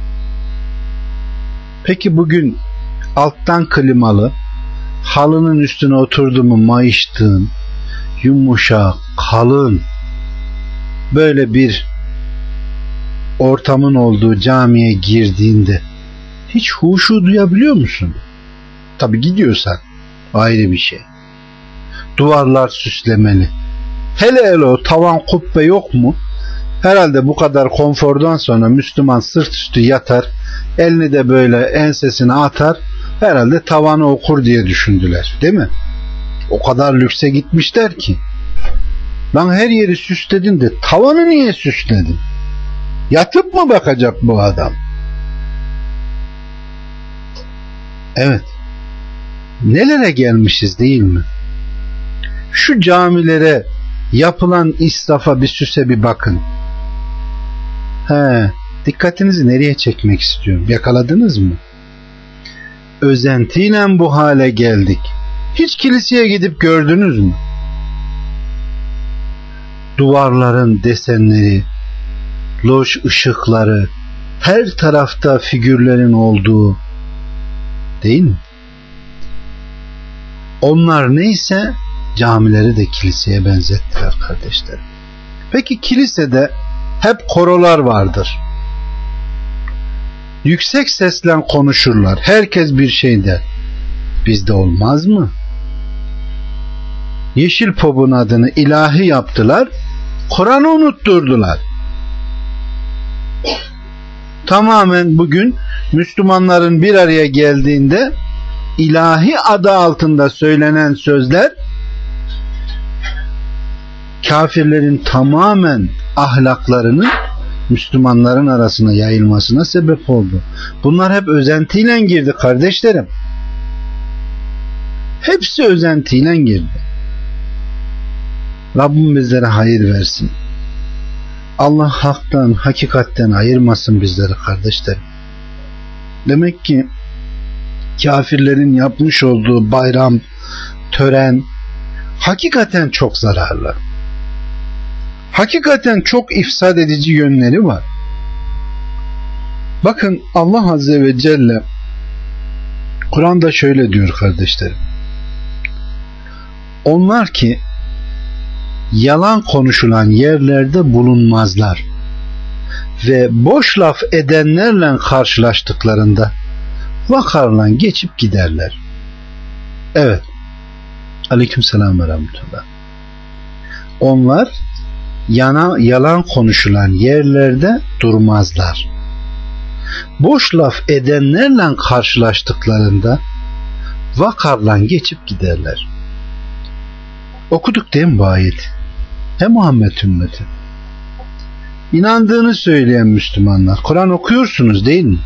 Peki bugün alttan klimalı, halının üstüne oturdu mu mayıştığın, yumuşak, kalın böyle bir ortamın olduğu camiye girdiğinde hiç huşu duyabiliyor musun? Tabi gidiyorsan ayrı bir şey. Duvarlar süslemeli. Hele hele o tavan kubbe yok mu? Herhalde bu kadar konfordan sonra Müslüman sırt üstü yatar, elini de böyle ensesine atar, herhalde tavanı okur diye düşündüler, değil mi? O kadar lükse gitmişler ki. Lan her yeri süsledin de tavanı niye süsledin? Yatıp mı bakacak bu adam? Evet. Nelere gelmişiz değil mi? Şu camilere yapılan israfa, bir süse bir bakın. He, dikkatinizi nereye çekmek istiyorum? Yakaladınız mı? Özentiyle bu hale geldik. Hiç kiliseye gidip gördünüz mü? Duvarların desenleri, loş ışıkları, her tarafta figürlerin olduğu, değil mi? Onlar neyse camileri de kiliseye benzettiler kardeşlerim. Peki kilisede hep korolar vardır. Yüksek sesle konuşurlar. Herkes bir şey der. Bizde olmaz mı? Yeşil popun adını ilahi yaptılar. Kur'an'ı unutturdular. Tamamen bugün Müslümanların bir araya geldiğinde ilahi adı altında söylenen sözler kafirlerin tamamen ahlaklarının Müslümanların arasına yayılmasına sebep oldu. Bunlar hep özentiyle girdi kardeşlerim. Hepsi özentiyle girdi. Rabbim bizlere hayır versin. Allah haktan, hakikatten ayırmasın bizleri kardeşlerim. Demek ki kafirlerin yapmış olduğu bayram, tören hakikaten çok zararlı. Hakikaten çok ifsad edici yönleri var. Bakın Allah Azze ve Celle Kur'an'da şöyle diyor kardeşlerim. Onlar ki yalan konuşulan yerlerde bulunmazlar ve boş laf edenlerle karşılaştıklarında vakarla geçip giderler. Evet. Aleykümselam ve rahmetullah. Onlar yana, yalan konuşulan yerlerde durmazlar. Boş laf edenlerle karşılaştıklarında vakarla geçip giderler. Okuduk değil mi bu ayeti? He Muhammed ümmeti. İnandığını söyleyen Müslümanlar. Kur'an okuyorsunuz değil mi?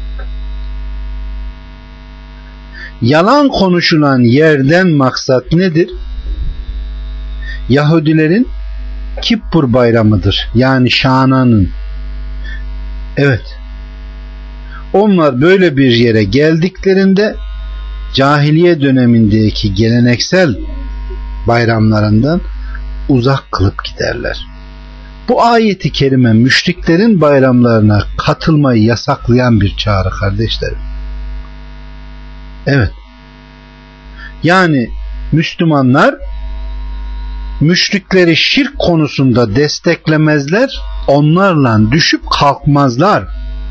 Yalan konuşulan yerden maksat nedir? Yahudilerin Kippur bayramıdır. Yani Şana'nın. Evet. Onlar böyle bir yere geldiklerinde cahiliye dönemindeki geleneksel bayramlarından uzak kılıp giderler. Bu ayeti kerime müşriklerin bayramlarına katılmayı yasaklayan bir çağrı kardeşlerim. Evet. Yani Müslümanlar müşrikleri şirk konusunda desteklemezler, onlarla düşüp kalkmazlar.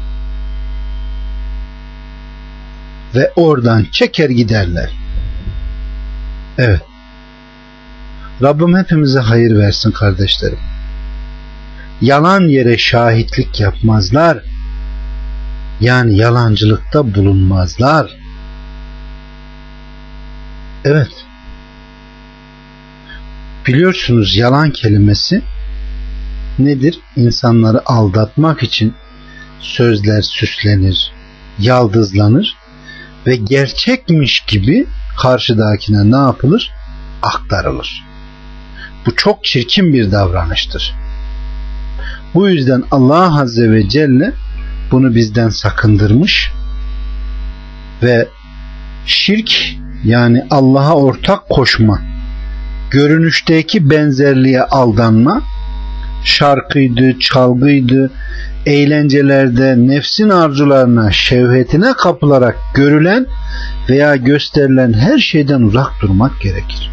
Ve oradan çeker giderler. Evet. Rabbim hepimize hayır versin kardeşlerim. Yalan yere şahitlik yapmazlar. Yani yalancılıkta bulunmazlar. Evet. Biliyorsunuz yalan kelimesi nedir? İnsanları aldatmak için sözler süslenir, yaldızlanır ve gerçekmiş gibi karşıdakine ne yapılır? Aktarılır. Bu çok çirkin bir davranıştır. Bu yüzden Allah Azze ve Celle bunu bizden sakındırmış ve şirk, yani Allah'a ortak koşma, görünüşteki benzerliğe aldanma, şarkıydı, çalgıydı, eğlencelerde nefsin arzularına, şehvetine kapılarak görülen veya gösterilen her şeyden uzak durmak gerekir.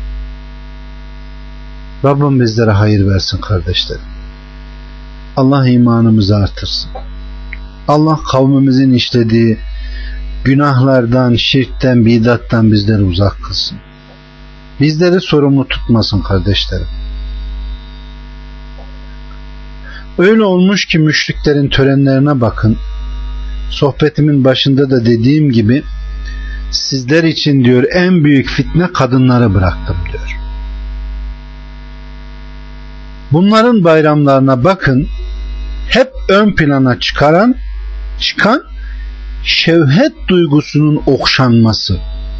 Rabbim bizlere hayır versin kardeşlerim. Allah imanımızı artırsın. Allah kavmimizin işlediği günahlardan, şirkten, bidattan bizleri uzak kılsın. Bizleri sorumlu tutmasın kardeşlerim. Öyle olmuş ki müşriklerin törenlerine bakın. Sohbetimin başında da dediğim gibi sizler için diyor en büyük fitne kadınları bıraktım diyor. Bunların bayramlarına bakın, hep ön plana çıkaran, çıkan şehvet duygusunun okşanması,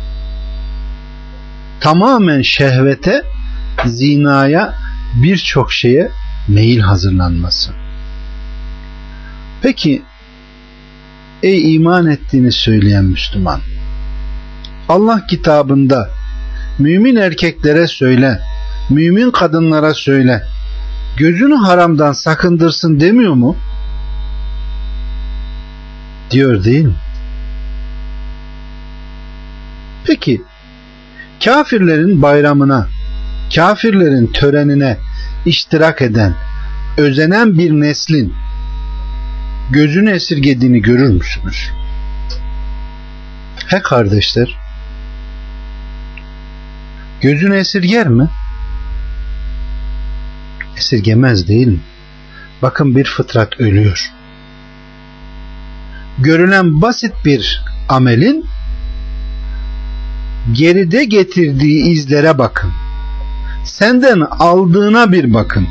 tamamen şehvete, zinaya, birçok şeye meyil hazırlanması. Peki ey iman ettiğini söyleyen Müslüman, Allah kitabında mümin erkeklere söyle, mümin kadınlara söyle, gözünü haramdan sakındırsın demiyor mu? Diyor değil mi? Peki kafirlerin bayramına, kafirlerin törenine iştirak eden, özenen bir neslin gözünü esirgediğini görür müsünüz? He kardeşler, gözünü esirger mi? Esirgemez değil mi? Bakın bir fıtrat ölüyor. Görülen basit bir amelin geride getirdiği izlere bakın. Senden aldığına bir bakın.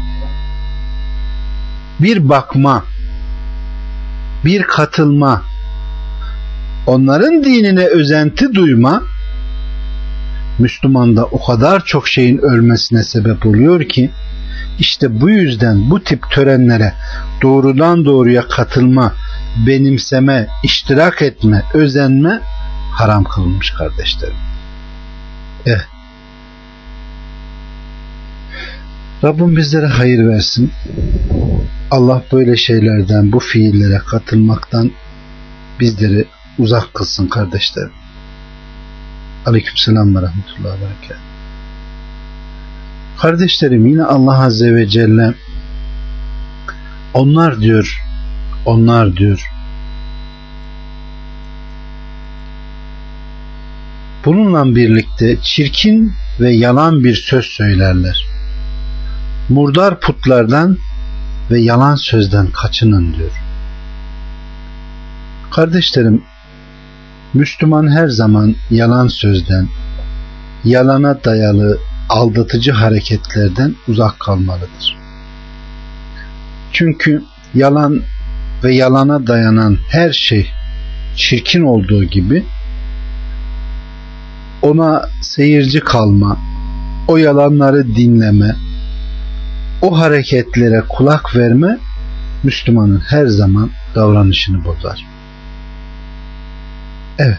Bir bakma, bir katılma, onların dinine özenti duyma, Müslümanda o kadar çok şeyin ölmesine sebep oluyor ki, işte bu yüzden bu tip törenlere doğrudan doğruya katılma, benimseme, iştirak etme, özenme haram kılınmış kardeşlerim. Evet. Rabbim bizlere hayır versin. Allah böyle şeylerden, bu fiillere katılmaktan bizleri uzak kılsın kardeşlerim. Aleykümselam ve rahmetullahi ve berekatuhu. Kardeşlerim, yine Allah Azze ve Celle onlar diyor, onlar diyor bununla birlikte çirkin ve yalan bir söz söylerler. Murdar putlardan ve yalan sözden kaçının diyor. Kardeşlerim, Müslüman her zaman yalan sözden, yalana dayalı aldatıcı hareketlerden uzak kalmalıdır. Çünkü yalan ve yalana dayanan her şey çirkin olduğu gibi ona seyirci kalma, o yalanları dinleme, o hareketlere kulak verme Müslümanın her zaman davranışını bozar. Evet.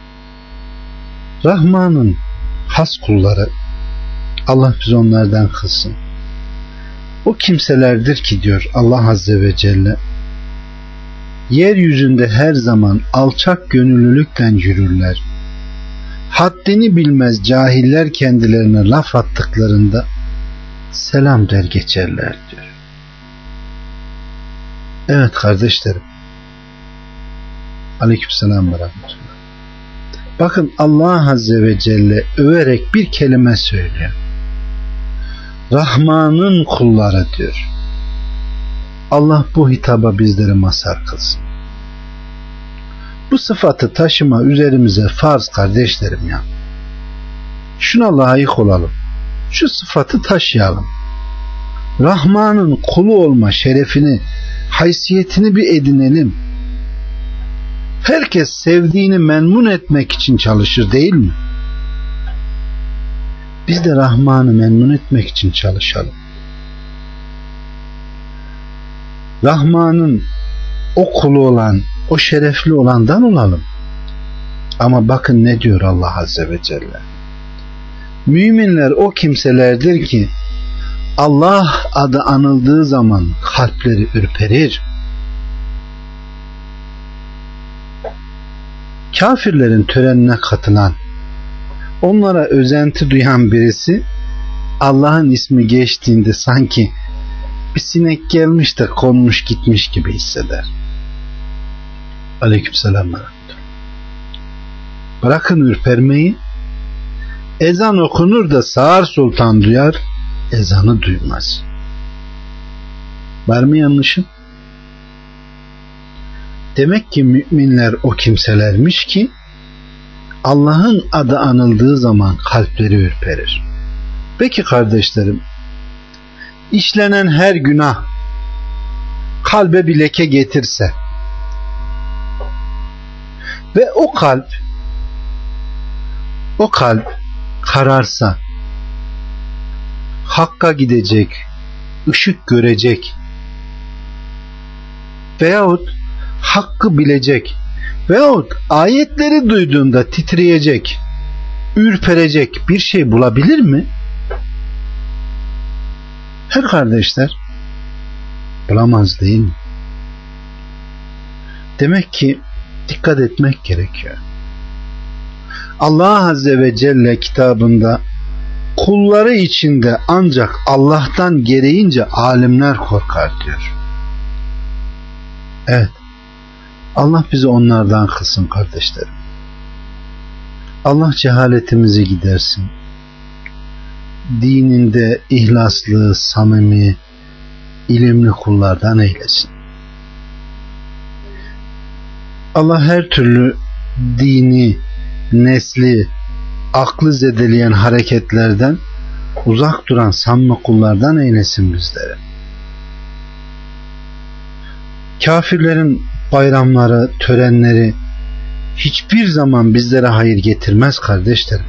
Rahman'ın has kulları, Allah bizi onlardan kılsın, o kimselerdir ki diyor Allah Azze ve Celle, yeryüzünde her zaman alçak gönüllülükten yürürler. Haddini bilmez cahiller kendilerine laf attıklarında selam der geçerler diyor. Evet kardeşlerim. Aleykümselam ve rahmetullah. Bakın Allah Azze ve Celle överek bir kelime söylüyor. Rahman'ın kulları diyor. Allah bu hitaba bizleri mazhar kılsın. Bu sıfatı taşıma üzerimize farz kardeşlerim ya. Şuna layık olalım. şu sıfatı taşıyalım. Rahman'ın kulu olma şerefini, haysiyetini bir edinelim. Herkes sevdiğini memnun etmek için çalışır değil mi? Biz de Rahman'ı memnun etmek için çalışalım. Rahman'ın o kulu olan, o şerefli olandan olalım. Ama bakın ne diyor Allah Azze ve Celle. Müminler o kimselerdir ki Allah adı anıldığı zaman kalpleri ürperir. Kafirlerin törenine katılan, onlara özenti duyan birisi Allah'ın ismi geçtiğinde sanki bir sinek gelmiş de konmuş gitmiş gibi hisseder. Aleykümselam. Bırakın ürpermeyi, ezan okunur da Sağır Sultan duyar, ezanı duymaz. Var mı yanlışım? Demek ki müminler o kimselermiş ki Allah'ın adı anıldığı zaman kalpleri ürperir. Peki kardeşlerim, işlenen her günah kalbe bir leke getirse ve o kalp o kalp kararsa, Hakk'a gidecek, ışık görecek veyahut Hakk'ı bilecek veyahut ayetleri duyduğunda titreyecek, ürperecek bir şey bulabilir mi? Her kardeşler bulamaz değil mi? Demek ki dikkat etmek gerekiyor. Allah Azze ve Celle kitabında kulları içinde ancak Allah'tan gereğince alimler korkar diyor. Evet. Allah bizi onlardan kılsın kardeşlerim. Allah cehaletimizi gidersin. Dininde ihlaslı, samimi, ilimli kullardan eylesin. Allah her türlü dini, nesli, aklı zedeleyen hareketlerden uzak duran samimi kullardan eylesin bizleri. Kafirlerin bayramları, törenleri hiçbir zaman bizlere hayır getirmez kardeşlerim.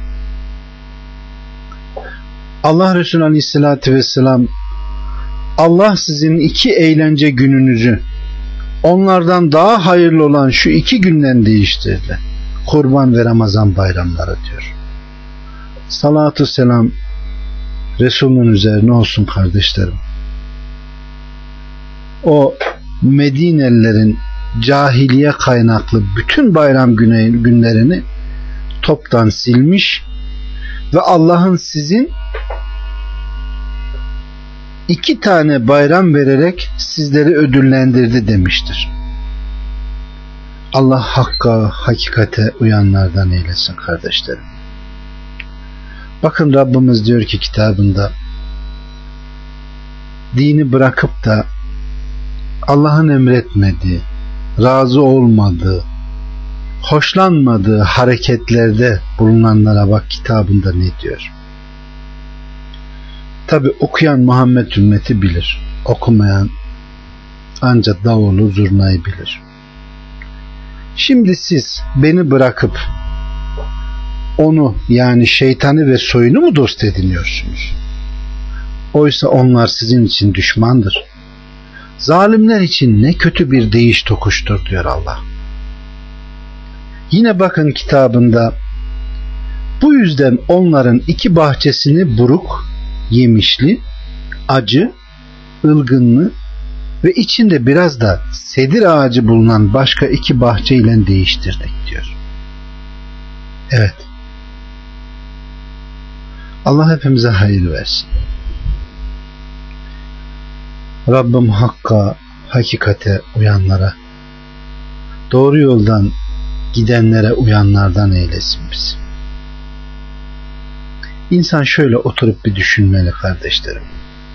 Allah Resulü Aleyhisselatü Vesselam, Allah sizin iki eğlence gününüzü onlardan daha hayırlı olan şu iki günden değiştirdi. Kurban ve Ramazan bayramları diyor. Salatü selam Resulünün üzerine olsun kardeşlerim. O Medinelilerin cahiliye kaynaklı bütün bayram günlerini toptan silmiş ve Allah'ın sizin iki tane bayram vererek sizleri ödüllendirdi demiştir. Allah hakka, hakikate uyanlardan eylesin kardeşlerim. Bakın Rabbimiz diyor ki kitabında, dini bırakıp da Allah'ın emretmediği, razı olmadığı, hoşlanmadığı hareketlerde bulunanlara bak kitabında ne diyor. Tabi okuyan Muhammed ümmeti bilir. Okumayan ancak davulu zurnayı bilir. Şimdi siz beni bırakıp onu, yani şeytanı ve soyunu mu dost ediniyorsunuz? Oysa onlar sizin için düşmandır. Zalimler için ne kötü bir değiş tokuştur diyor Allah. Yine bakın kitabında, bu yüzden onların iki bahçesini buruk, yemişli, acı, ılgınlı ve içinde biraz da sedir ağacı bulunan başka iki bahçe ile değiştirdik diyor. Evet. Allah hepimize hayır versin. Rabbim hakka, hakikate uyanlara, doğru yoldan gidenlere uyanlardan eylesin bizi. İnsan şöyle oturup bir düşünmeli kardeşlerim.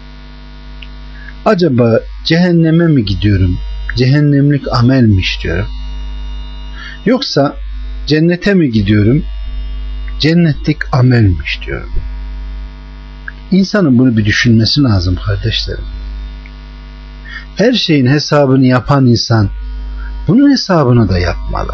Acaba cehenneme mi gidiyorum? Cehennemlik amel mi işliyorum? Yoksa cennete mi gidiyorum? Cennetlik amel mi işliyorum? İnsanın bunu bir düşünmesi lazım kardeşlerim. Her şeyin hesabını yapan insan bunun hesabını da yapmalı.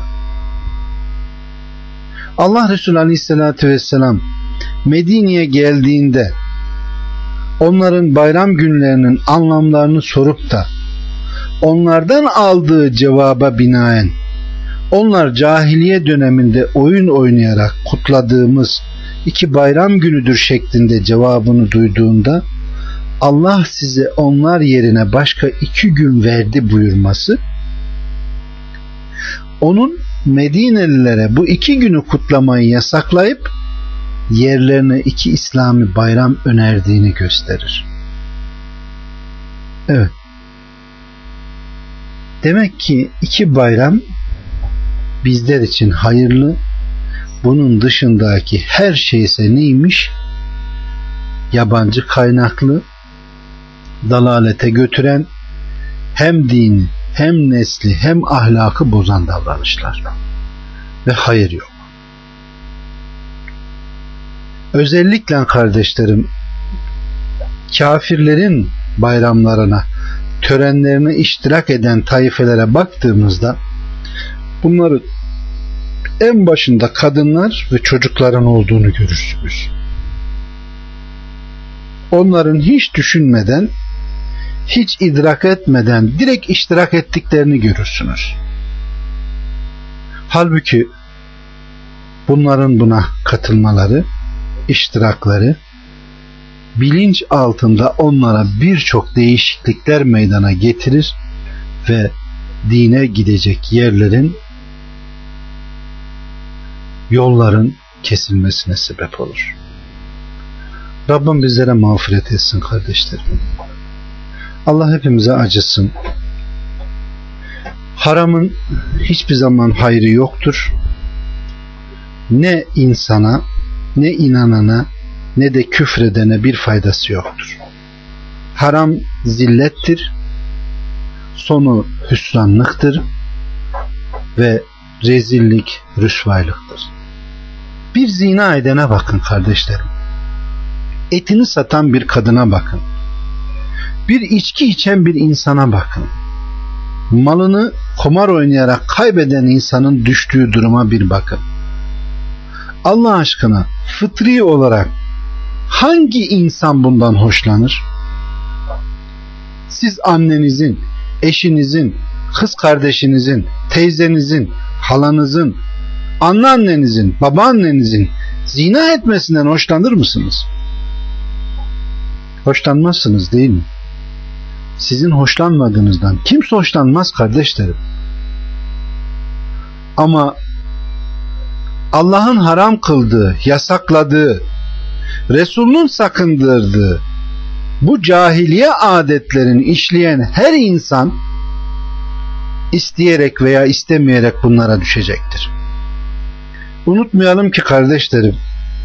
Allah Resulü Aleyhisselatü Vesselam Medine'ye geldiğinde onların bayram günlerinin anlamlarını sorup da onlardan aldığı cevaba binaen onlar cahiliye döneminde oyun oynayarak kutladığımız iki bayram günüdür şeklinde cevabını duyduğunda Allah size onlar yerine başka iki gün verdi buyurması, onun Medinelilere bu iki günü kutlamayı yasaklayıp yerlerine iki İslami bayram önerdiğini gösterir. Evet. Demek ki iki bayram bizler için hayırlı. Bunun dışındaki her şey ise neymiş? Yabancı kaynaklı, dalalete götüren, hem dini, hem nesli, hem ahlakı bozan davranışlar. Ve hayır yok. Özellikle kardeşlerim, kafirlerin bayramlarına, törenlerine iştirak eden taifelere baktığımızda bunların en başında kadınlar ve çocukların olduğunu görürsünüz. Onların hiç düşünmeden, hiç idrak etmeden direkt iştirak ettiklerini görürsünüz. Halbuki bunların buna katılmaları, iştirakları bilinç altında onlara birçok değişiklikler meydana getirir ve dine gidecek yerlerin, yolların kesilmesine sebep olur. Rabbim bizlere mağfiret etsin kardeşlerim. Allah hepimize acısın. Haramın hiçbir zaman hayrı yoktur. Ne insana, ne inanana, ne de küfredene bir faydası yoktur. Haram zillettir, sonu hüsranlıktır ve rezillik, rüsvaylıktır. Bir zina edene bakın kardeşlerim. Etini satan bir kadına bakın. Bir içki içen bir insana bakın. Malını kumar oynayarak kaybeden insanın düştüğü duruma bir bakın. Allah aşkına fıtri olarak hangi insan bundan hoşlanır? Siz annenizin, eşinizin, kız kardeşinizin, teyzenizin, halanızın, anneannenizin, babaannenizin zina etmesinden hoşlanır mısınız? Hoşlanmazsınız değil mi? Sizin hoşlanmadığınızdan kimse hoşlanmaz kardeşlerim. Ama Allah'ın haram kıldığı, yasakladığı, Resul'ün sakındırdığı bu cahiliye adetlerini işleyen her insan isteyerek veya istemeyerek bunlara düşecektir. Unutmayalım ki kardeşlerim,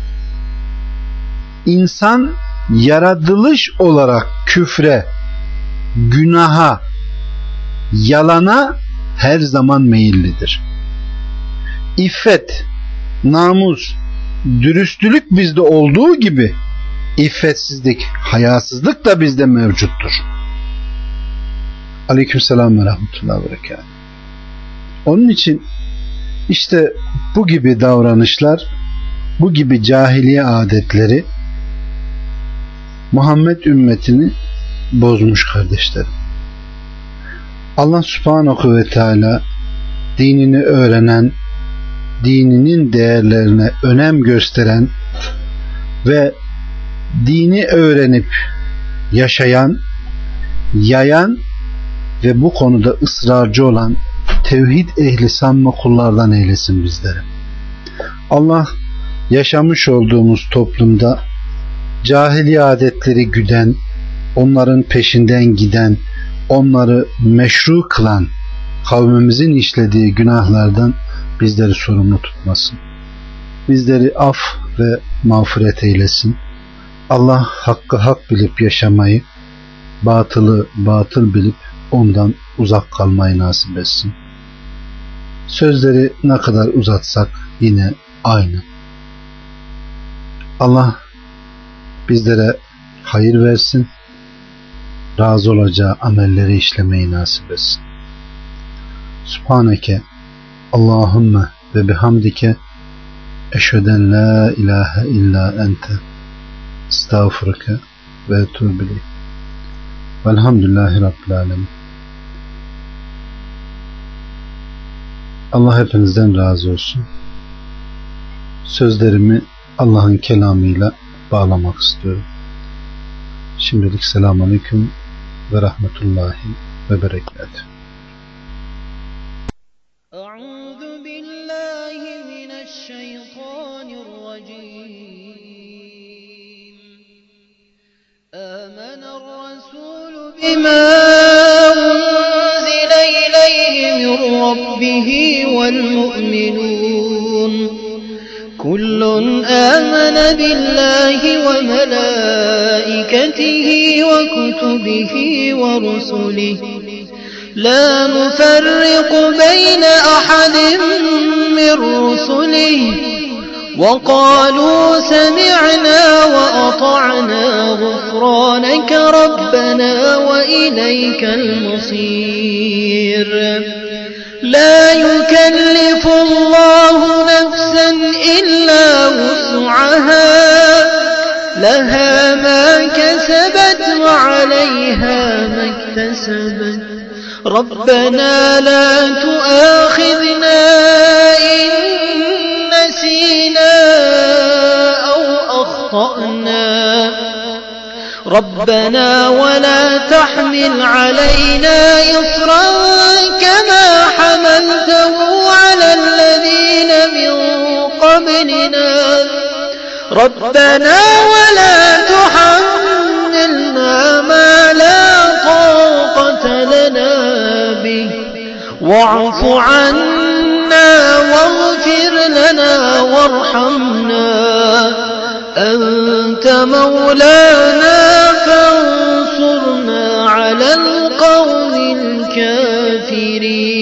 insan yaratılış olarak küfre, günaha, yalana her zaman meyillidir. İffet, namus, dürüstlük bizde olduğu gibi iffetsizlik, hayasızlık da bizde mevcuttur. Aleykümselam ve rahmetullahi ve berekatuhu. Onun için işte bu gibi davranışlar, bu gibi cahiliye adetleri Muhammed ümmetini bozmuş kardeşlerim. Allah Subhanahu ve Teala dinini öğrenen, dininin değerlerine önem gösteren ve dini öğrenip yaşayan, yayan ve bu konuda ısrarcı olan tevhid ehli sanma kullardan eylesin bizleri. Allah yaşamış olduğumuz toplumda cahiliye adetleri güden, onların peşinden giden, onları meşru kılan kavmimizin işlediği günahlardan bizleri sorumlu tutmasın. Bizleri af ve mağfiret eylesin. Allah hakkı hak bilip yaşamayı, batılı batıl bilip ondan uzak kalmayı nasip etsin. Sözleri ne kadar uzatsak yine aynı. Allah bizlere hayır versin, razı olacağı amelleri işlemeyi nasip etsin. Subhaneke Allahümme ve bihamdike eşheden la ilahe illa ente estağfurike ve etûbü ileyk. Velhamdülillahi Rabbil alemin. Allah hepinizden razı olsun. Sözlerimi Allah'ın kelamıyla bağlamak istiyorum. Şimdilik selamünaleyküm ve rahmetullahi ve berekatuhu. Euzu billahi mineşşeytanirracim. Âmener-rasûlü bimâ unzile ileyhi min rabbihi vel mu'minûn. كل آمن بالله وملائكته وكتبه ورسله لا نفرق بين أحد من رسله وقالوا سمعنا وأطعنا غفرانك ربنا وإليك المصير. لا يكلف الله نفسا إلا وسعها لها ما كسبت وعليها ما اكتسبت ربنا لا تؤاخذنا إن نسينا أو أخطأنا ربنا ولا تحمل علينا إصرا كما حملته على الذين من قبلنا ربنا ولا تحملنا ما لا طاقة لنا به واعف عنا واغفر لنا وارحمنا أنت مولانا فانصرنا على القوم الكافرين.